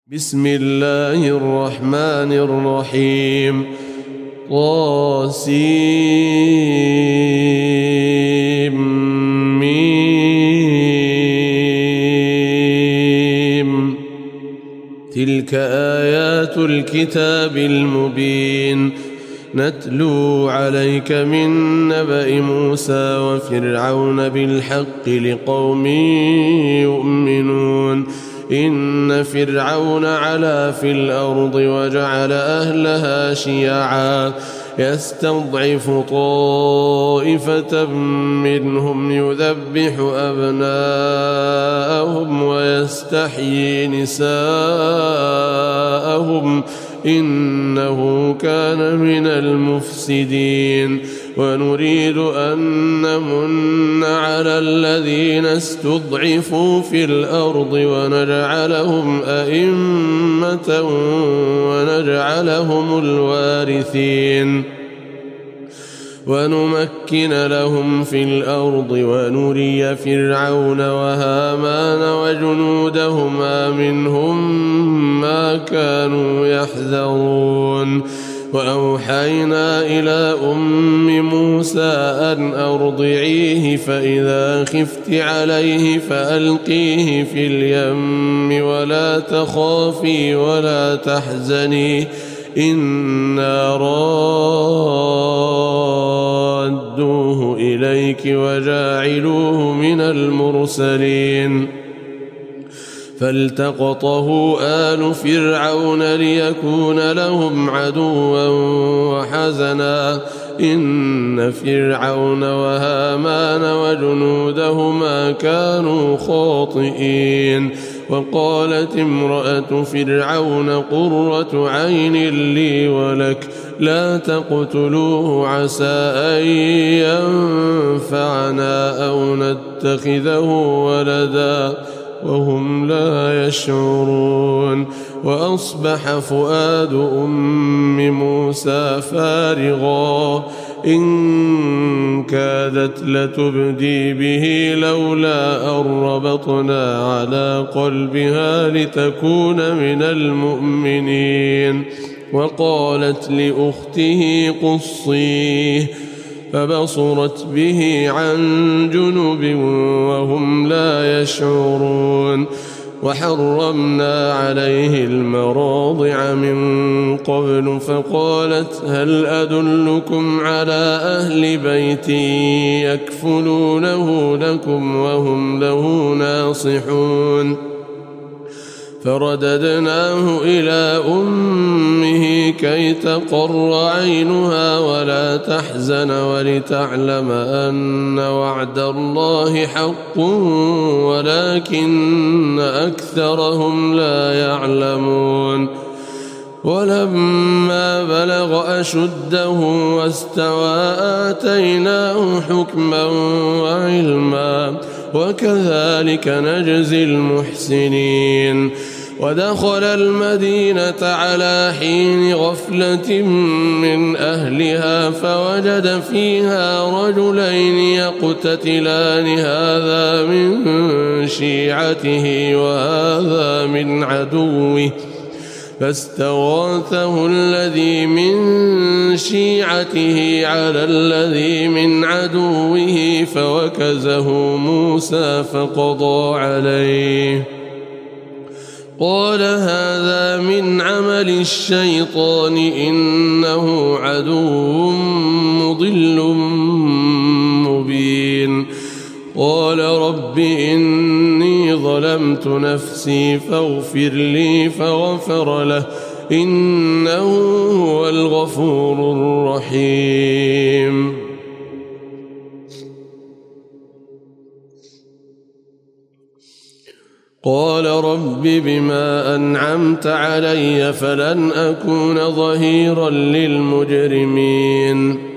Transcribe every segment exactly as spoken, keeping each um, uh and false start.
بسم الله الرحمن الرحيم. طاسيم. تلك آيات الكتاب المبين نتلو عليك من نبأ موسى وفرعون بالحق لقوم يؤمنون. إن فرعون علا في الأرض وجعل أهلها شيعا يستضعف طائفة منهم يذبح أبناءهم ويستحيي نساءهم إنه كان من المفسدين. ونريد أن نمن على الذين استضعفوا في الأرض ونجعلهم أئمة ونجعلهم الوارثين ونمكن لهم في الأرض ونري فرعون وهامان وجنودهما منهم ما كانوا يحذرون. وأوحينا إلى أم موسى أن أرضعيه فإذا خفت عليه فألقيه في اليم ولا تخافي ولا تحزني إنا رادوه إليك وجاعلوه من المرسلين. فالتقطه آل فرعون ليكون لهم عدوا وحزنا إن فرعون وهامان وجنودهما كانوا خاطئين. وقالت امرأة فرعون قرة عين لي ولك لا تقتلوه عسى أن ينفعنا أو نتخذه ولدا وهم لا يشعرون. وأصبح فؤاد أم موسى فارغا إن كادت لتبدي به لولا أن ربطنا على قلبها لتكون من المؤمنين. وقالت لأخته قصيه فبصرت به عن جنب وهم لا يشعرون. وحرمنا عليه المراضع من قبل فقالت هل أدلكم على أهل بيت يكفلونه لكم وهم له ناصحون. فرددناه إلى أمه كي تقر عينها ولا تحزن ولتعلم أن وعد الله حق ولكن أكثرهم لا يعلمون. ولما بلغ أشده واستوى آتيناه حكما وعلما وكذلك نجزي المحسنين. ودخل المدينة على حين غفلة من أهلها فوجد فيها رجلين يقتتلان هذا من شيعته وهذا من عدوه فاستغاثه الذي من شيعته على الذي من عدوه فوكزه موسى فقضى عليه. قال هذا من عمل الشيطان إنه عدو مضل مبين. قال رب إني ظلمت نفسي فاغفر لي فغفر له إنه هو الغفور الرحيم. قال رب بما أنعمت علي فلن أكون ظهيرا للمجرمين.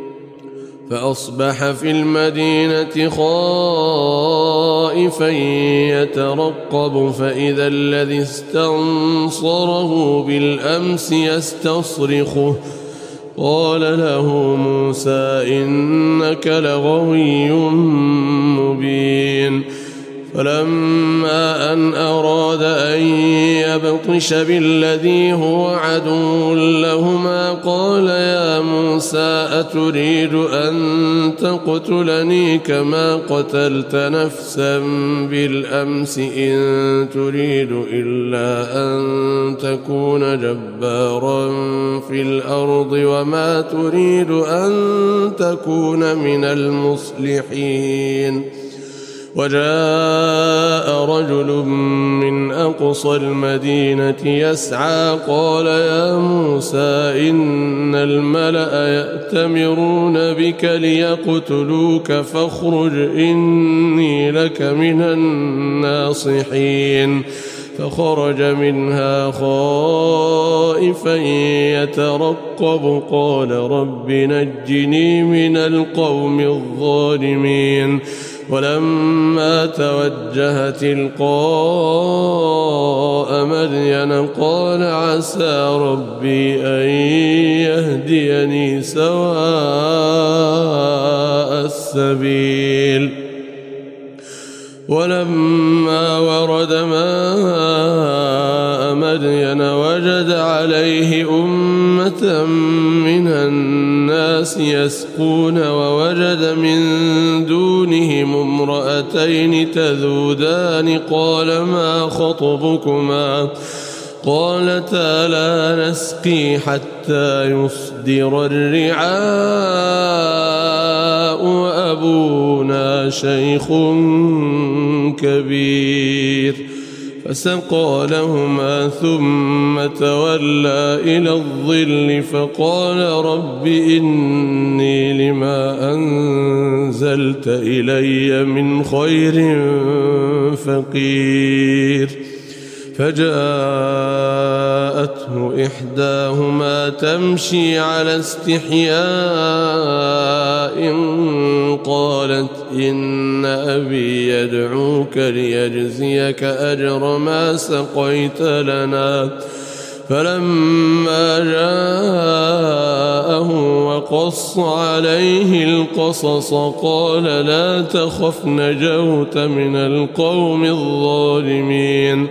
فأصبح في المدينة خائفا يترقب فإذا الذي استنصره بالأمس يستصرخه قال له موسى إنك لغوي مبين. فلما أن أراد أن يبطش بالذي هو عدو لهما قال يا موسى أتريد أن تقتلني كما قتلت نفسا بالأمس إن تريد إلا أن تكون جبارا في الأرض وما تريد أن تكون من المصلحين. وجاء رجل من أقصى المدينة يسعى قال يا موسى إن الملأ يأتمرون بك ليقتلوك فاخرج إني لك من الناصحين. فخرج منها خائفا يترقب قال رب نجني من القوم الظالمين. ولما توجه تلقاء مدين قال عسى ربي أن يهديني سواء السبيل. ولما ورد ماء مدين وجد عليه أمة من الناس يسقون ووجد من دونهم امرأتين تذودان قال ما خطبكما قالتا لا نسقي حتى يصدر الرعاء وأبونا شيخ كبير. فسقى لهما ثم تولى إلى الظل فقال رب إني لما أنزلت إلي من خير فقير. فجاءته إحداهما تمشي على استحياء قالت إن أبي يدعوك ليجزيك أجر ما سقيت لنا. فلما جاءه وقص عليه القصص قال لا تخف نجوت من القوم الظالمين.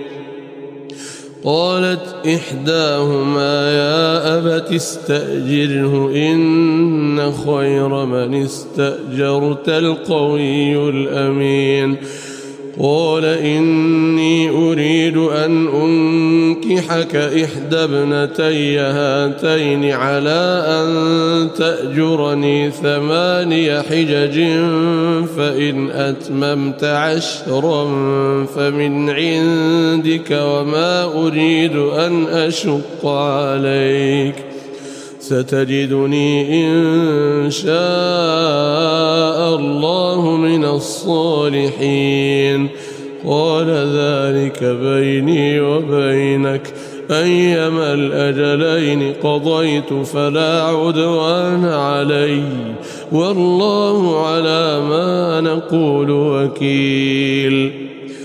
قالت إحداهما يا أبت استأجره إن خير من استأجرت القوي الأمين. قال إني أريد أن أنكحك إحدى ابنتي هاتين على أن تأجرني ثماني حجج فإن أتممت عشرا فمن عندك وما أريد أن أشق عليك ستجدني إن شاء الله من الصالحين. قال ذلك بيني وبينك أيما الأجلين قضيت فلا عدوان علي والله على ما نقول وكيل.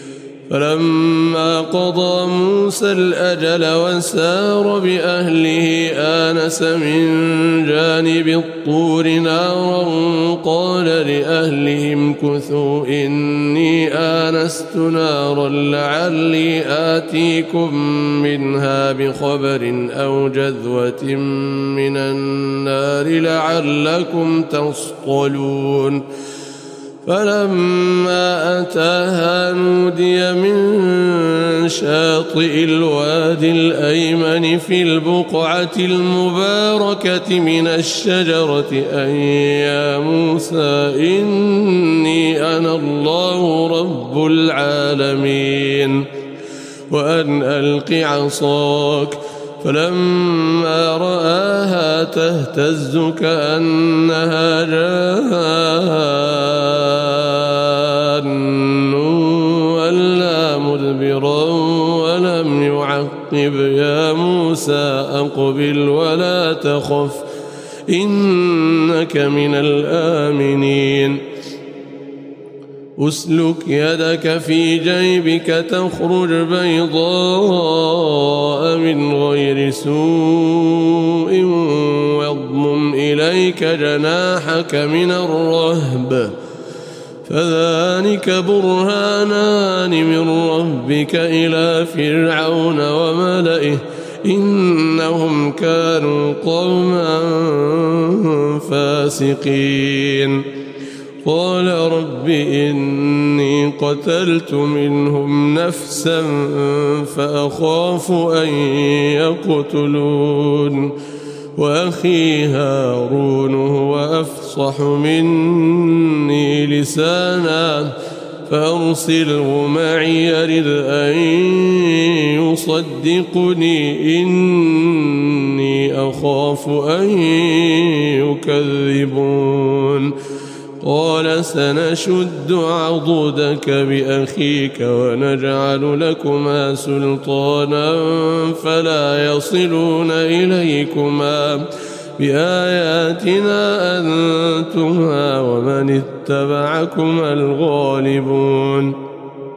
فلما قضى موسى الأجل وسار بأهله آنس من جانب الطور نارا قال لأهلهم كثوا إني آنست نارا لعلي آتيكم منها بخبر أو جذوة من النار لعلكم تصطلون. فلما أتاها نودي من شاطئ الوادي الأيمن في البقعة المباركة من الشجرة أن يا موسى إني أنا الله رب العالمين وأن ألق عصاك. فلما رآها تهتز كأنها جان ولا مدبرا ولم يعقب يا موسى أقبل ولا تخف إنك من الآمنين. أسلك يدك في جيبك تخرج بيضاء من غير سوء واضمم إليك جناحك من الرهب فذلك برهانان من ربك إلى فرعون وملئه إنهم كانوا قوما فاسقين قال رب إني قتلت منهم نفسا فأخاف أن يقتلون وأخي هارون هو أفصح مني لسانا فأرسله معي يرد أن يصدقني إني أخاف أن يكذبون قال سنشد عضدك بأخيك ونجعل لكما سلطانا فلا يصلون إليكما بآياتنا أنتما ومن اتبعكما الغالبون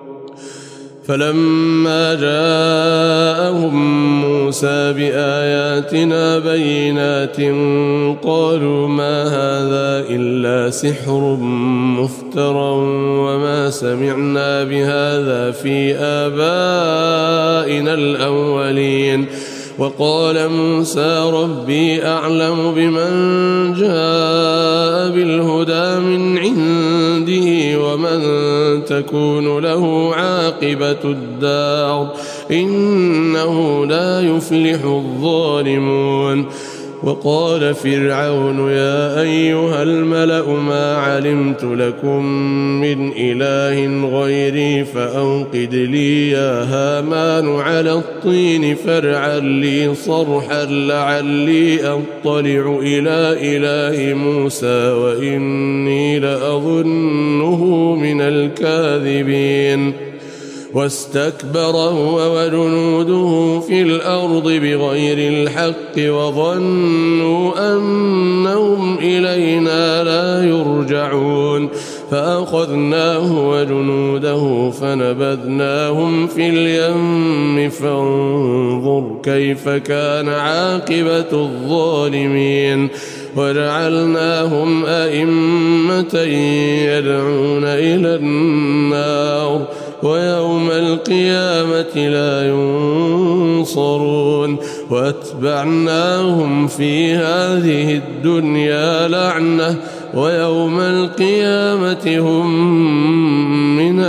فلما جاءهم موسى بآياتنا بينات قالوا ما هذا إلا سحر مفترى وما سمعنا بهذا في آبائنا الأولين وقال موسى ربي أعلم بمن جاء بالهدى من عنده ومن تكون له عاقبة الدار إنه لا يفلح الظالمون وقال فرعون يا أيها الملأ ما علمت لكم من إله غيري فأوقد لي يا هامان على الطين فاجعل لي صرحا لعلي أطلع إلى إله موسى وإني لأظنه من الكاذبين واستكبر هو وجنوده في الأرض بغير الحق وظنوا أنهم إلينا لا يرجعون فأخذناه وجنوده فنبذناهم في اليم فانظر كيف كان عاقبة الظالمين وجعلناهم أئمة يدعون إلى النار ويوم القيامة لا ينصرون واتبعناهم في هذه الدنيا لعنة ويوم القيامة هم من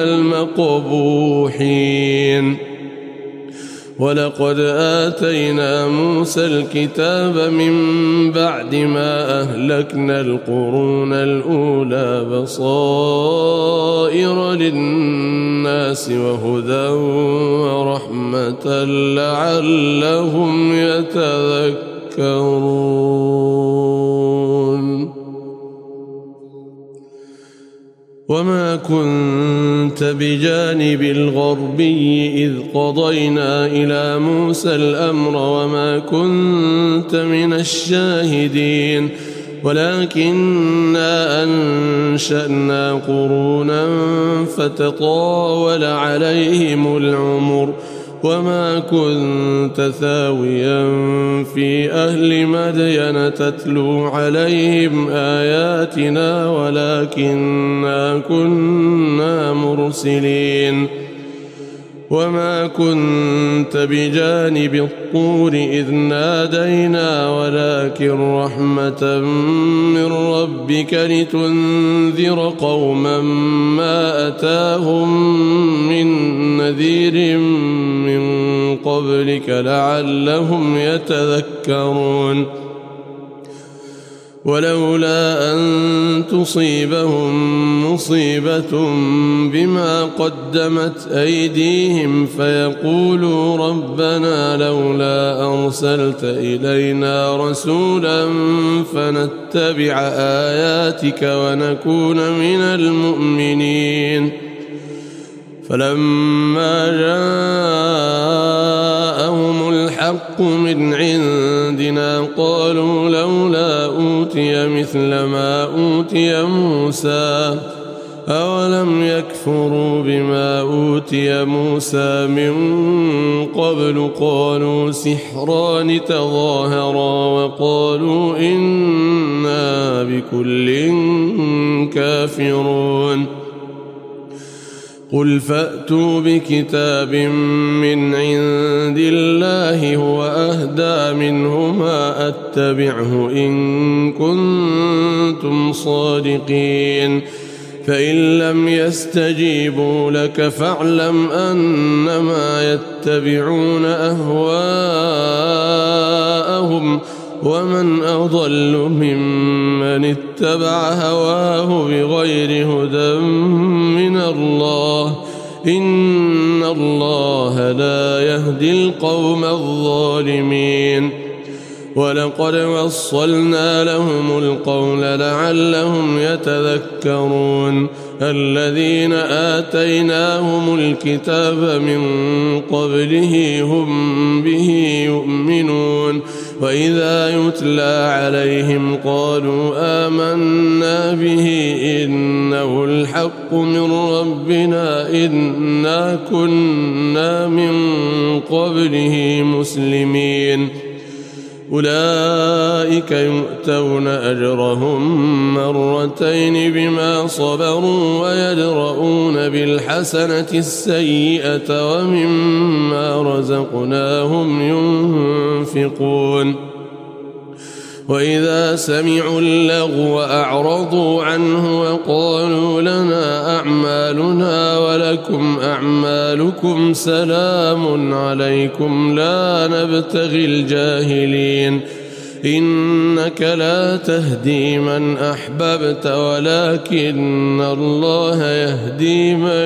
المقبوحين ولقد آتينا موسى الكتاب من بعد ما أهلكنا القرون الأولى بصائر للناس وهدى ورحمة لعلهم يتذكرون وما كنت بجانب الغربي إذ قضينا إلى موسى الأمر وما كنت من الشاهدين ولكننا أنشأنا قرونا فتطاول عليهم العمر وما كنت ثاويا في أهل مدين تتلو عليهم آياتنا ولكننا كنا مرسلين وما كنت بجانب الطور إذ نادينا ولكن رحمة من ربك لتنذر قوما ما أتاهم من نذير من قبلك لعلهم يتذكرون ولولا أن تصيبهم مصيبة بما قدمت أيديهم فيقولوا ربنا لولا أرسلت إلينا رسولا فنتبع آياتك ونكون من المؤمنين فلما جاءهم الحق من عندنا قالوا لولا أوتي مثل ما أوتي موسى أولم يكفروا بما أوتي موسى من قبل قالوا سحران تظاهرا وقالوا إنا بكل كافرون قل فأتوا بكتاب من عند الله هو أهدى منهما أتبعه إن كنتم صادقين فإن لم يستجيبوا لك فاعلم أنما يتبعون أهواءهم ومن أضل ممن اتبع هواه بغير هدى من الله إن الله لا يهدي القوم الظالمين ولقد وصلنا لهم القول لعلهم يتذكرون الذين آتيناهم الكتاب من قبله هم به يؤمنون وإذا يتلى عليهم قالوا آمنا به إنه الحق من ربنا إنا كنا من قبله مسلمين أولئك يؤتون أجرهم مرتين بما صبروا ويدرؤون بالحسنة السيئة ومما رزقناهم ينفقون وإذا سمعوا اللغو أعرضوا عنه وقالوا لنا أعمالنا ولكم أعمالكم سلام عليكم لا نبتغي الجاهلين إنك لا تهدي من أحببت ولكن الله يهدي من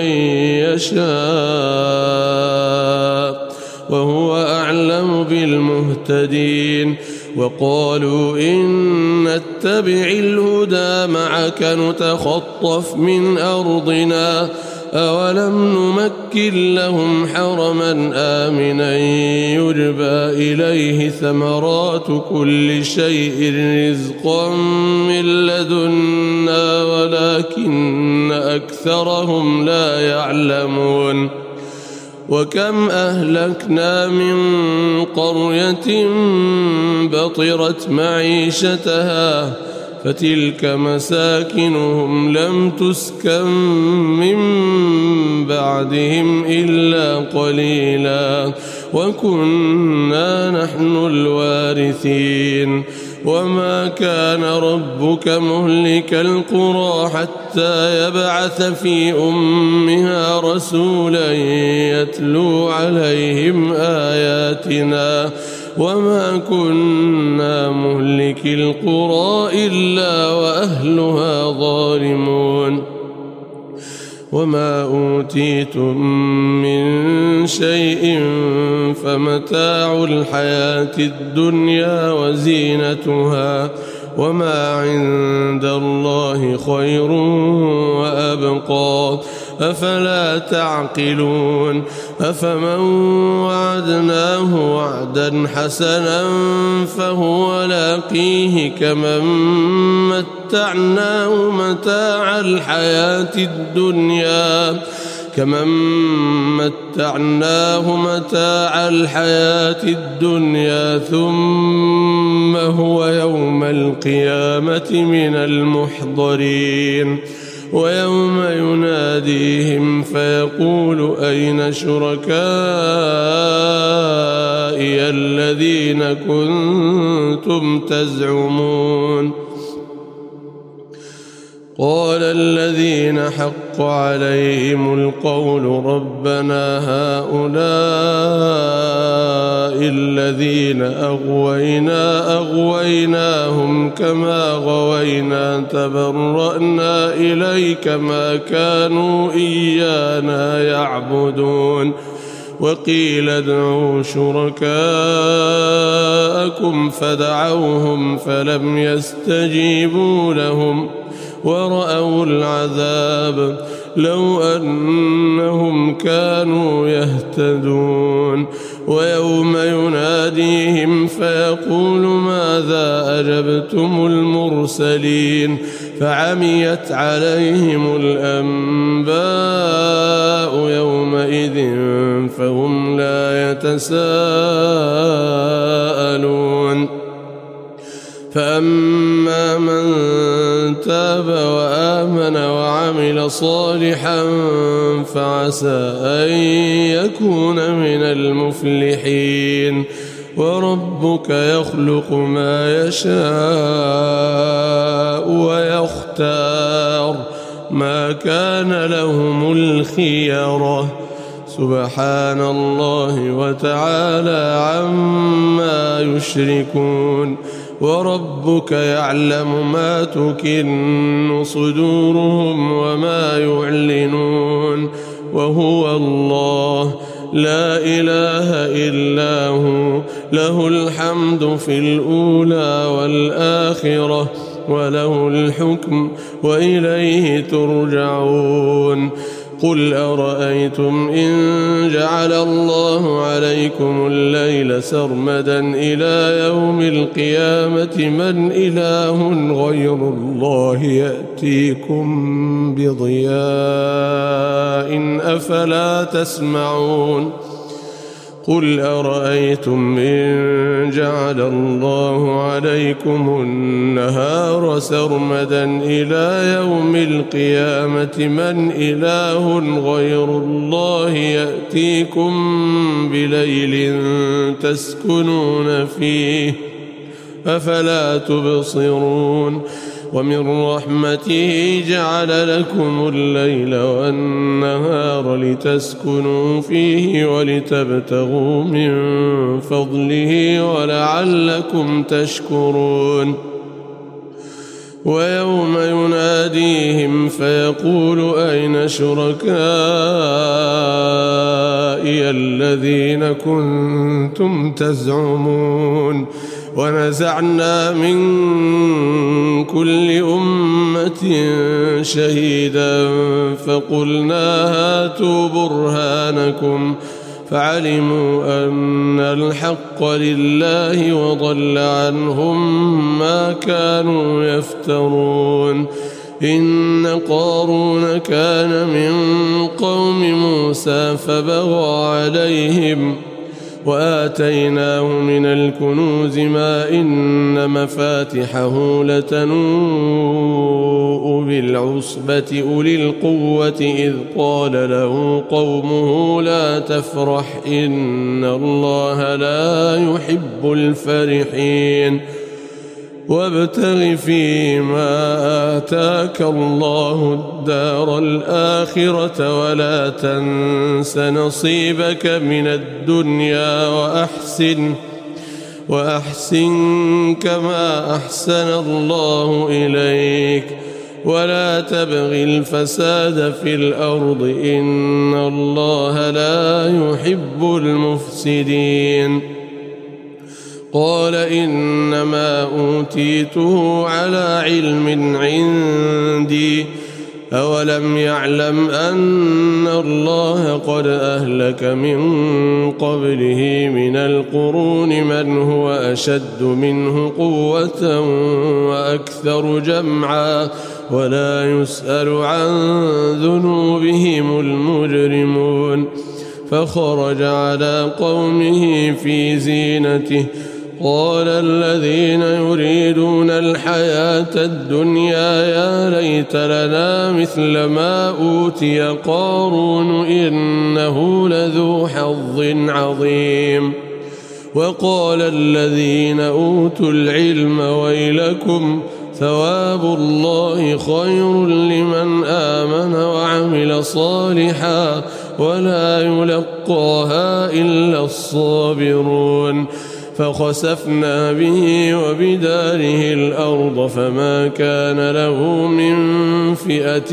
يشاء وهو أعلم بالمهتدين وقالوا إن نتبع الهدى معك نتخطف من أرضنا أولم نمكن لهم حرما آمنا يجبى إليه ثمرات كل شيء رزقا من لدنا ولكن أكثرهم لا يعلمون وكم أهلكنا من قرية بطرت معيشتها فتلك مساكنهم لم تسكن من بعدهم إلا قليلا وكنا نحن الوارثين وما كان ربك مهلك القرى حتى يبعث في أمها رسولا يتلو عليهم آياتنا وما كنا مهلك القرى إلا وأهلها ظالمون وما أوتيتم من شيء فمتاع الحياة الدنيا وزينتها وما عند الله خير وأبقى أفلا تعقلون أفمن وعدناه وعدا حسنا فهو لاقيه كمن متعناه متاع الحياة الدنيا كمن متعناه متاع الحياة الدنيا ثم هو يوم القيامة من المحضرين ويوم يناديهم فيقول أين شركائي الذين كنتم تزعمون قال الذين حق عليهم القول ربنا هؤلاء الذين أغوينا أغويناهم كما غوينا تبرأنا إليك ما كانوا إيانا يعبدون وقيل ادعوا شركاءكم فدعوهم فلم يستجيبوا لهم ورأوا العذاب لو أنهم كانوا يهتدون ويوم يناديهم فيقول ماذا أجبتم المرسلين فعميت عليهم الأنباء يومئذ فهم لا يتساءلون فأما من تاب وآمن وعمل صالحا فعسى أن يكون من المفلحين وربك يخلق ما يشاء ويختار ما كان لهم الخيرة سبحان الله وتعالى عما يشركون وربك يعلم ما تكن صدورهم وما يعلنون وهو الله لا إله إلا هو له الحمد في الأولى والآخرة وله الحكم وإليه ترجعون قل أرأيتم إن جعل الله عليكم الليل سرمدا إلى يوم القيامة من إله غير الله يأتيكم بضياء أفلا تسمعون قل أرأيتم إن جعل الله عليكم النهار سرمدا إلى يوم القيامة من إله غير الله يأتيكم بليل تسكنون فيه أفلا تبصرون ومن رحمته جعل لكم الليل والنهار لتسكنوا فيه ولتبتغوا من فضله ولعلكم تشكرون ويوم يناديهم فيقول أين شركائي الذين كنتم تزعمون ونزعنا من كل أمة شهيدا فقلنا هاتوا برهانكم فعلموا أن الحق لله وضل عنهم ما كانوا يفترون إن قارون كان من قوم موسى فبغى عليهم وآتيناه من الكنوز ما إن مفاتحه لتنوء بالعصبة أولي القوة إذ قال له قومه لا تفرح إن الله لا يحب الفرحين وابتغ فيما آتاك الله الدار الآخرة ولا تنس نصيبك من الدنيا وأحسن وأحسن كما أحسن الله إليك ولا تبغ الفساد في الأرض إن الله لا يحب المفسدين قال إنما أوتيته على علم عندي أولم يعلم أن الله قد أهلك من قبله من القرون من هو أشد منه قوة وأكثر جمعا ولا يسأل عن ذنوبهم المجرمون فخرج على قومه في زينته قال الذين يريدون الحياة الدنيا يا ليت لنا مثل ما أوتي قارون إنه لذو حظ عظيم وقال الذين أوتوا العلم ويلكم ثواب الله خير لمن آمن وعمل صالحا ولا يلقاها إلا الصابرون فخسفنا به وبداره الأرض فما كان له من فئة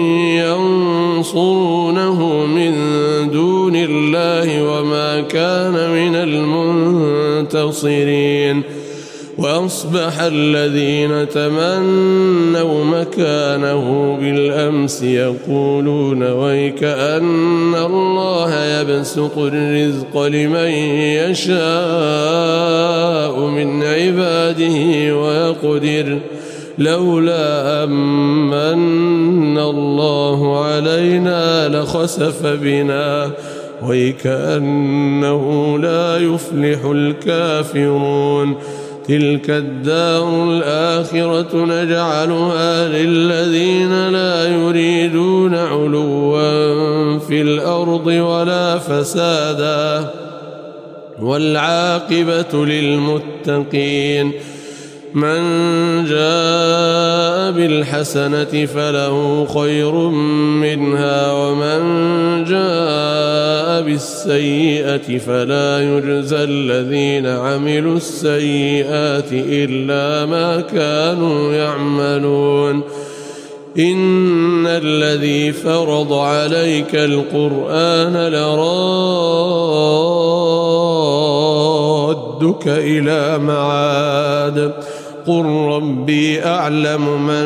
ينصرونه من دون الله وما كان من المنتصرين وأصبح الذين تمنوا مكانه بالأمس يقولون ويك أن الله يبسط الرزق لمن يشاء من عباده ويقدر لولا أمن الله علينا لخسف بنا ويكأنه لا يفلح الكافرون تلك الدار الآخرة نجعلها للذين لا يريدون علوا في الأرض ولا فسادا والعاقبة للمتقين من جاء بالحسنة فله خير منها ومن جاء بالسيئة فلا يجزى الذين عملوا السيئات إلا ما كانوا يعملون إن الذي فرض عليك القرآن لرادك إلى معاد قل ربي أعلم من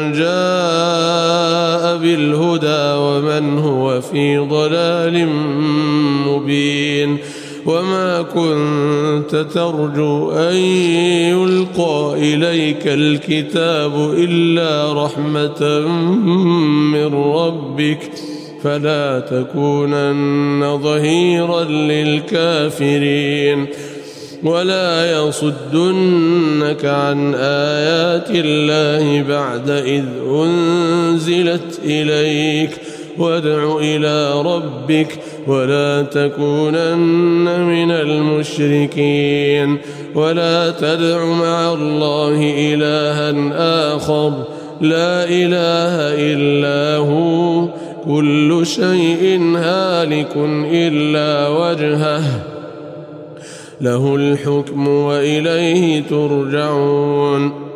جاء بالهدى ومن هو في ضلال مبين وما كنت ترجو أن يلقى إليك الكتاب إلا رحمة من ربك فلا تكونن ظهيرا للكافرين ولا يصدنك عن آيات الله بعد إذ أنزلت إليك وادع إلى ربك ولا تكونن من المشركين ولا تدع مع الله إلها آخر لا إله إلا هو كل شيء هالك إلا وجهه له الحكم وإليه ترجعون